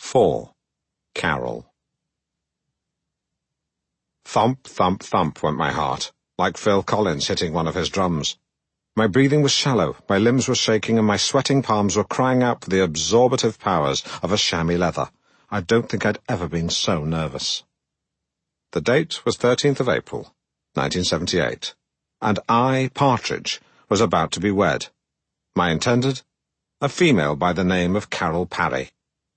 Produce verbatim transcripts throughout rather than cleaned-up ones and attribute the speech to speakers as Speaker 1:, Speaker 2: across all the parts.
Speaker 1: four. Carol. Thump, thump, thump went my heart, like Phil Collins hitting one of his drums. My breathing was shallow, my limbs were shaking, and my sweating palms were crying out for the absorbative powers of a chamois leather. I don't think I'd ever been so nervous. The date was thirteenth of April, nineteen seventy-eight, and I, Partridge, was about to be wed. My intended? A female by the name of Carol Parry.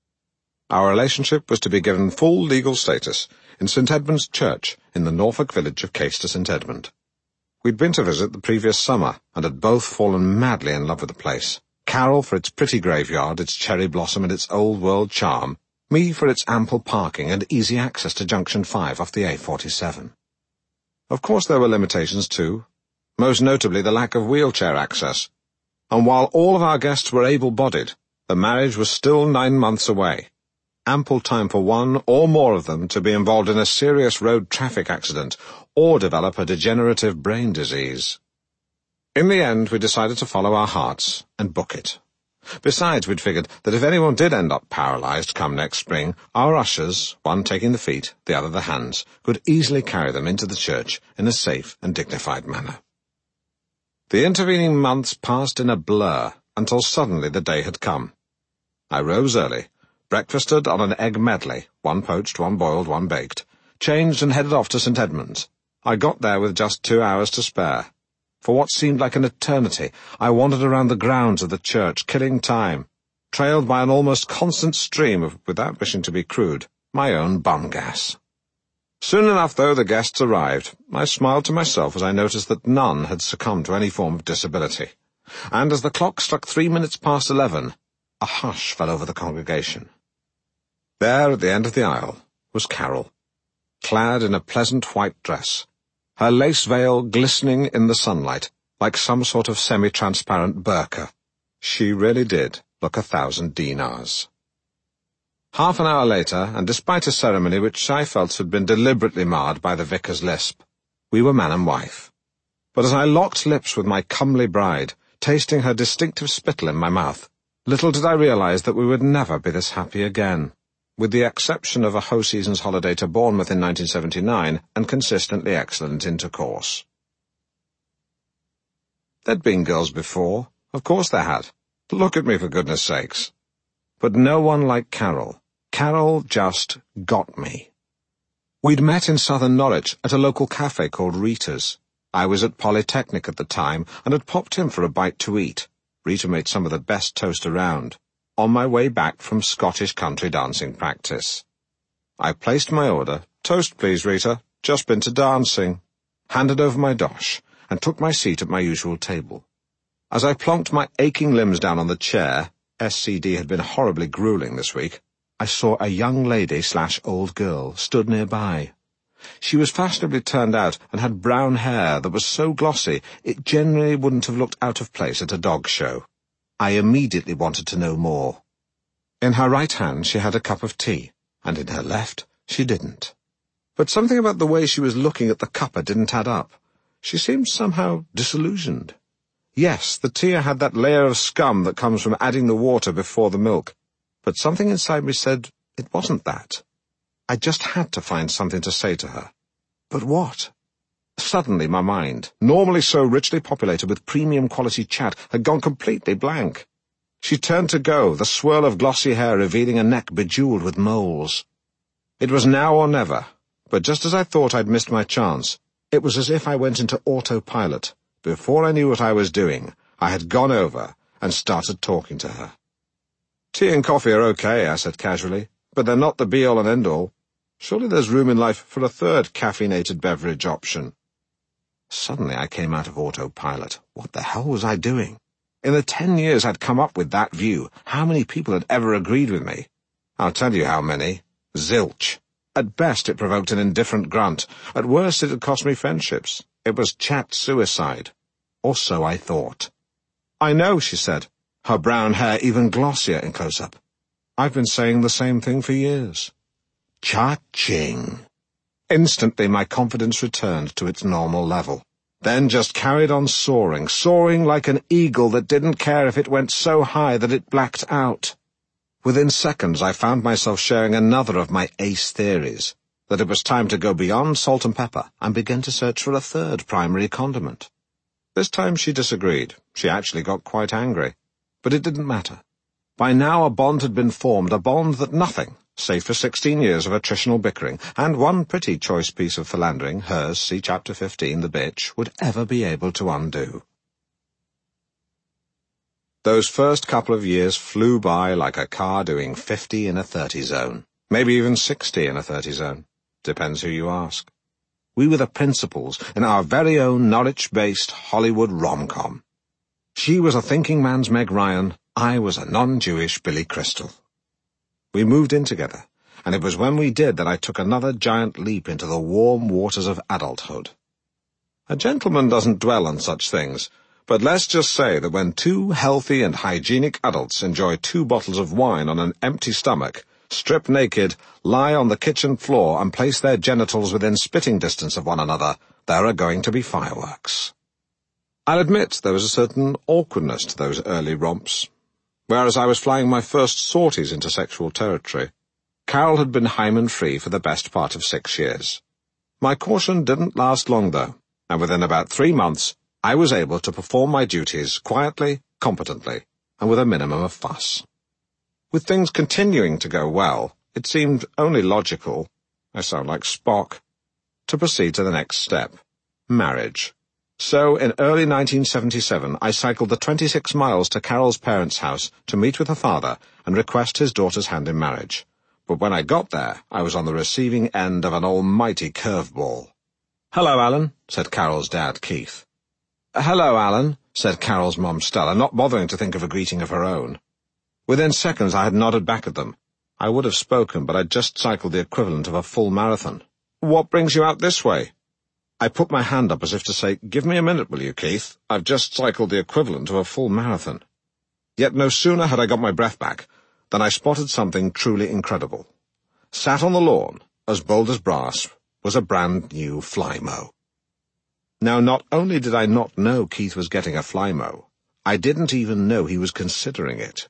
Speaker 1: Our relationship was to be given full legal status in St Edmund's Church in the Norfolk village of Caister-St Edmund. We'd been to visit the previous summer and had both fallen madly in love with the place. Carol for its pretty graveyard, its cherry blossom and its old-world charm, me for its ample parking and easy access to Junction five off the A forty-seven. Of course there were limitations too, most notably the lack of wheelchair access, and while all of our guests were able-bodied, the marriage was still nine months away. Ample time for one or more of them to be involved in a serious road traffic accident or develop a degenerative brain disease. In the end, we decided to follow our hearts and book it. Besides, we'd figured that if anyone did end up paralyzed come next spring, our ushers, one taking the feet, the other the hands, could easily carry them into the church in a safe and dignified manner. The intervening months passed in a blur until suddenly the day had come. I rose early, breakfasted on an egg medley, one poached, one boiled, one baked, changed and headed off to St Edmund's. I got there with just two hours to spare. For what seemed like an eternity, I wandered around the grounds of the church, killing time, trailed by an almost constant stream of, without wishing to be crude, my own bum gas. Soon enough, though, the guests arrived. I smiled to myself as I noticed that none had succumbed to any form of disability. And as the clock struck three minutes past eleven, a hush fell over the congregation. There, at the end of the aisle, was Carol, clad in a pleasant white dress, her lace veil glistening in the sunlight like some sort of semi-transparent burqa. She really did look a thousand dinars. Half an hour later, and despite a ceremony which I felt had been deliberately marred by the vicar's lisp, we were man and wife. But as I locked lips with my comely bride, tasting her distinctive spittle in my mouth, little did I realize that we would never be this happy again, with the exception of a Ho Season's holiday to Bournemouth in nineteen seventy-nine and consistently excellent intercourse. There'd been girls before, of course there had. Look at me, for goodness sakes. But no one like Carol. Carol just got me. We'd met in southern Norwich at a local cafe called Rita's. I was at Polytechnic at the time and had popped in for a bite to eat. Rita made some of the best toast around, on my way back from Scottish country dancing practice. I placed my order, toast please, Rita, just been to dancing, handed over my dosh, and took my seat at my usual table. As I plonked my aching limbs down on the chair, S C D had been horribly grueling this week, I saw a young lady slash old girl stood nearby. She was fashionably turned out and had brown hair that was so glossy it generally wouldn't have looked out of place at a dog show. I immediately wanted to know more. In her right hand she had a cup of tea, and in her left she didn't. But something about the way she was looking at the cuppa didn't add up. She seemed somehow disillusioned. Yes, the tea had that layer of scum that comes from adding the water before the milk, but something inside me said it wasn't that. I just had to find something to say to her. But what? Suddenly my mind, normally so richly populated with premium quality chat, had gone completely blank. She turned to go, the swirl of glossy hair revealing a neck bejewelled with moles. It was now or never, but just as I thought I'd missed my chance, it was as if I went into autopilot. Before I knew what I was doing, I had gone over and started talking to her. Tea and coffee are okay, I said casually, but they're not the be-all and end-all. Surely there's room in life for a third caffeinated beverage option. Suddenly I came out of autopilot. What the hell was I doing? In the ten years I'd come up with that view, how many people had ever agreed with me? I'll tell you how many. Zilch. At best it provoked an indifferent grunt. At worst it had cost me friendships. It was chat suicide. Or so I thought. I know, she said, her brown hair even glossier in close-up. I've been saying the same thing for years. Cha-ching. Instantly my confidence returned to its normal level, then just carried on soaring, soaring like an eagle that didn't care if it went so high that it blacked out. Within seconds I found myself sharing another of my ace theories, that it was time to go beyond salt and pepper and begin to search for a third primary condiment. This time she disagreed. She actually got quite angry. But it didn't matter. By now a bond had been formed, a bond that nothing, save for sixteen years of attritional bickering, and one pretty choice piece of philandering, hers, see chapter fifteen, the bitch, would ever be able to undo. Those first couple of years flew by like a car doing fifty in a thirty zone, maybe even sixty in a thirty zone. Depends who you ask. We were the principals in our very own Norwich-based Hollywood rom-com. She was a thinking man's Meg Ryan, I was a non-Jewish Billy Crystal. We moved in together, and it was when we did that I took another giant leap into the warm waters of adulthood. A gentleman doesn't dwell on such things, but let's just say that when two healthy and hygienic adults enjoy two bottles of wine on an empty stomach, strip naked, lie on the kitchen floor and place their genitals within spitting distance of one another, there are going to be fireworks. I'll admit there was a certain awkwardness to those early romps. Whereas I was flying my first sorties into sexual territory, Carol had been hymen-free for the best part of six years. My caution didn't last long, though, and within about three months, I was able to perform my duties quietly, competently, and with a minimum of fuss. With things continuing to go well, it seemed only logical, I sound like Spock, to proceed to the next step, marriage. So, in early nineteen seventy-seven, I cycled the twenty-six miles to Carol's parents' house to meet with her father and request his daughter's hand in marriage. But when I got there, I was on the receiving end of an almighty curveball. "Hello, Alan," said Carol's dad, Keith. "Hello, Alan," said Carol's mum, Stella, not bothering to think of a greeting of her own. Within seconds I had nodded back at them. I would have spoken, but I'd just cycled the equivalent of a full marathon. "What brings you out this way?" I put my hand up as if to say, "Give me a minute, will you, Keith? I've just cycled the equivalent of a full marathon." Yet no sooner had I got my breath back than I spotted something truly incredible. Sat on the lawn, as bold as brass, was a brand-new Flymo. Now, not only did I not know Keith was getting a Flymo, I didn't even know he was considering it.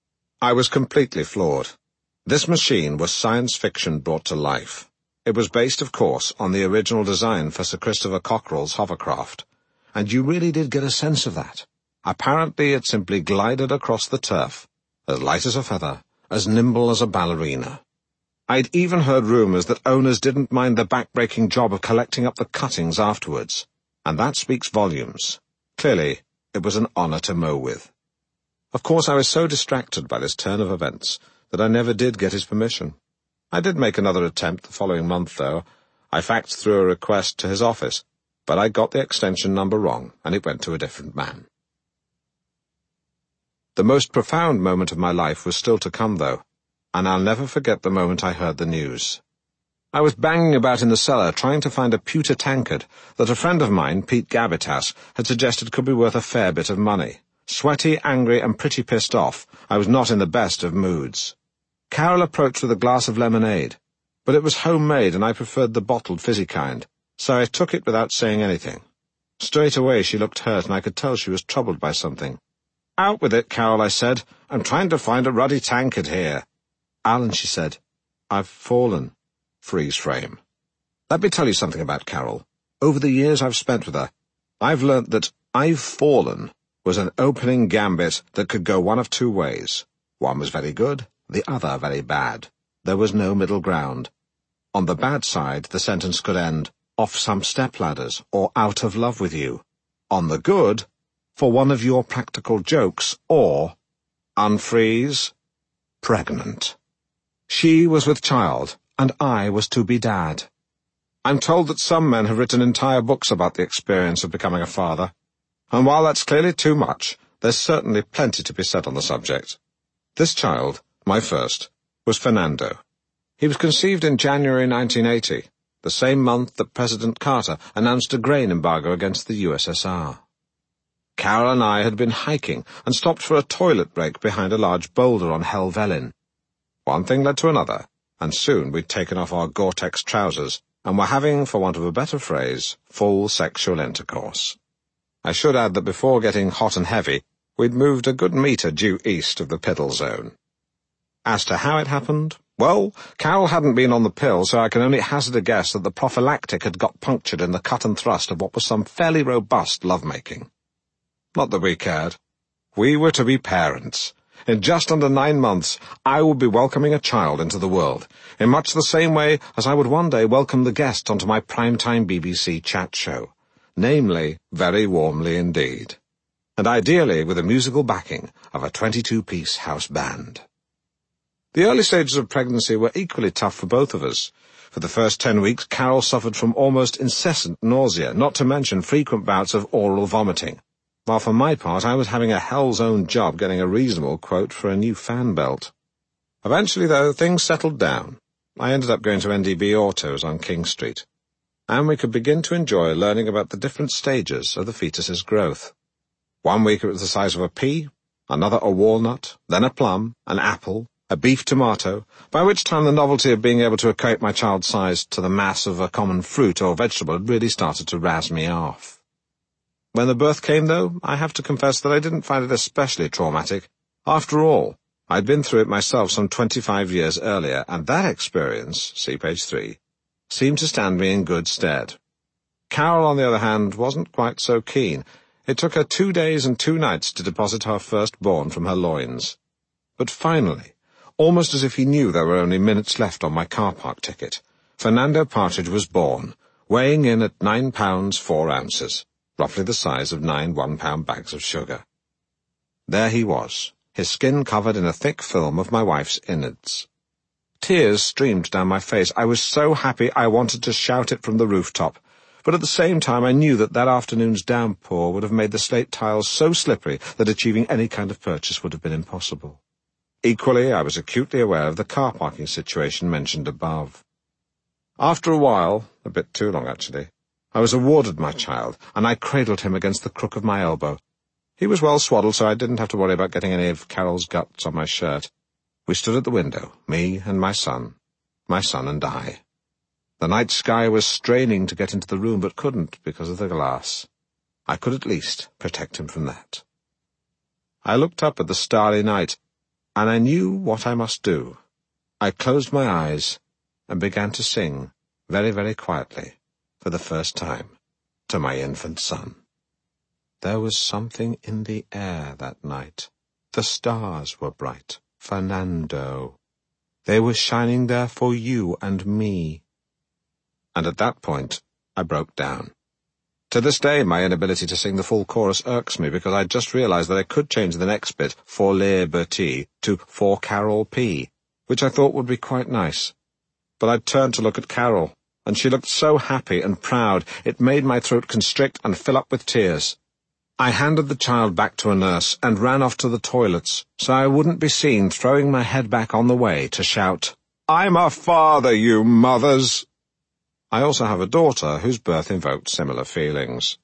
Speaker 1: I was completely floored. This machine was science fiction brought to life. It was based, of course, on the original design for Sir Christopher Cockerell's hovercraft, and you really did get a sense of that. Apparently it simply glided across the turf, as light as a feather, as nimble as a ballerina. I'd even heard rumours that owners didn't mind the back-breaking job of collecting up the cuttings afterwards, and that speaks volumes. Clearly, it was an honour to mow with. Of course, I was so distracted by this turn of events that I never did get his permission. I did make another attempt the following month, though. I faxed through a request to his office, but I got the extension number wrong, and it went to a different man. The most profound moment of my life was still to come, though, and I'll never forget the moment I heard the news. I was banging about in the cellar trying to find a pewter tankard that a friend of mine, Pete Gabitas, had suggested could be worth a fair bit of money. Sweaty, angry, and pretty pissed off, I was not in the best of moods. Carol approached with a glass of lemonade, but it was homemade and I preferred the bottled fizzy kind, so I took it without saying anything. Straight away she looked hurt and I could tell she was troubled by something. "Out with it, Carol," I said. "I'm trying to find a ruddy tankard here." "Alan," she said, "I've fallen." Freeze frame. Let me tell you something about Carol. Over the years I've spent with her, I've learnt that "I've fallen" was an opening gambit that could go one of two ways. One was very good, the other very bad. There was no middle ground. On the bad side, the sentence could end, "off some stepladders," or "out of love with you." On the good, for one of your practical jokes, or, unfreeze, pregnant. She was with child, and I was to be dad. I'm told that some men have written entire books about the experience of becoming a father, and while that's clearly too much, there's certainly plenty to be said on the subject. This child, my first, was Fernando. He was conceived in January nineteen eighty, the same month that President Carter announced a grain embargo against the U S S R. Carol and I had been hiking and stopped for a toilet break behind a large boulder on Helvellyn. One thing led to another, and soon we'd taken off our Gore-Tex trousers and were having, for want of a better phrase, full sexual intercourse. I should add that before getting hot and heavy, we'd moved a good metre due east of the piddle zone. As to how it happened, well, Carol hadn't been on the pill, so I can only hazard a guess that the prophylactic had got punctured in the cut and thrust of what was some fairly robust lovemaking. Not that we cared. We were to be parents. In just under nine months, I would be welcoming a child into the world, in much the same way as I would one day welcome the guest onto my primetime B B C chat show, namely, very warmly indeed, and ideally with a musical backing of a twenty-two-piece house band. The early stages of pregnancy were equally tough for both of us. For the first ten weeks, Carol suffered from almost incessant nausea, not to mention frequent bouts of oral vomiting, while for my part I was having a hell's own job getting a reasonable quote for a new fan belt. Eventually, though, things settled down. I ended up going to N D B Autos on King Street, and we could begin to enjoy learning about the different stages of the fetus's growth. One week it was the size of a pea, another a walnut, then a plum, an apple, a beef tomato, by which time the novelty of being able to equate my child's size to the mass of a common fruit or vegetable had really started to razz me off. When the birth came, though, I have to confess that I didn't find it especially traumatic. After all, I'd been through it myself some twenty-five years earlier, and that experience, see page three, seemed to stand me in good stead. Carol, on the other hand, wasn't quite so keen. It took her two days and two nights to deposit her firstborn from her loins. But finally, almost as if he knew there were only minutes left on my car park ticket, Fernando Partridge was born, weighing in at nine pounds four ounces, roughly the size of nine one-pound bags of sugar. There he was, his skin covered in a thick film of my wife's innards. Tears streamed down my face. I was so happy I wanted to shout it from the rooftop, but at the same time I knew that that afternoon's downpour would have made the slate tiles so slippery that achieving any kind of purchase would have been impossible. Equally, I was acutely aware of the car parking situation mentioned above. After a while, a bit too long actually, I was awarded my child, and I cradled him against the crook of my elbow. He was well swaddled, so I didn't have to worry about getting any of Carol's guts on my shirt. We stood at the window, me and my son, my son and I. The night sky was straining to get into the room, but couldn't because of the glass. I could at least protect him from that. I looked up at the starry night, and I knew what I must do. I closed my eyes and began to sing, very, very quietly, for the first time, to my infant son. There was something in the air that night. The stars were bright. Fernando. They were shining there for you and me. And at that point, I broke down. To this day, my inability to sing the full chorus irks me because I just realized that I could change the next bit, for Liberty, to for Carol P., which I thought would be quite nice. But I turned to look at Carol, and she looked so happy and proud it made my throat constrict and fill up with tears. I handed the child back to a nurse and ran off to the toilets so I wouldn't be seen throwing my head back on the way to shout, "I'm a father, you mothers!" I also have a daughter whose birth invoked similar feelings.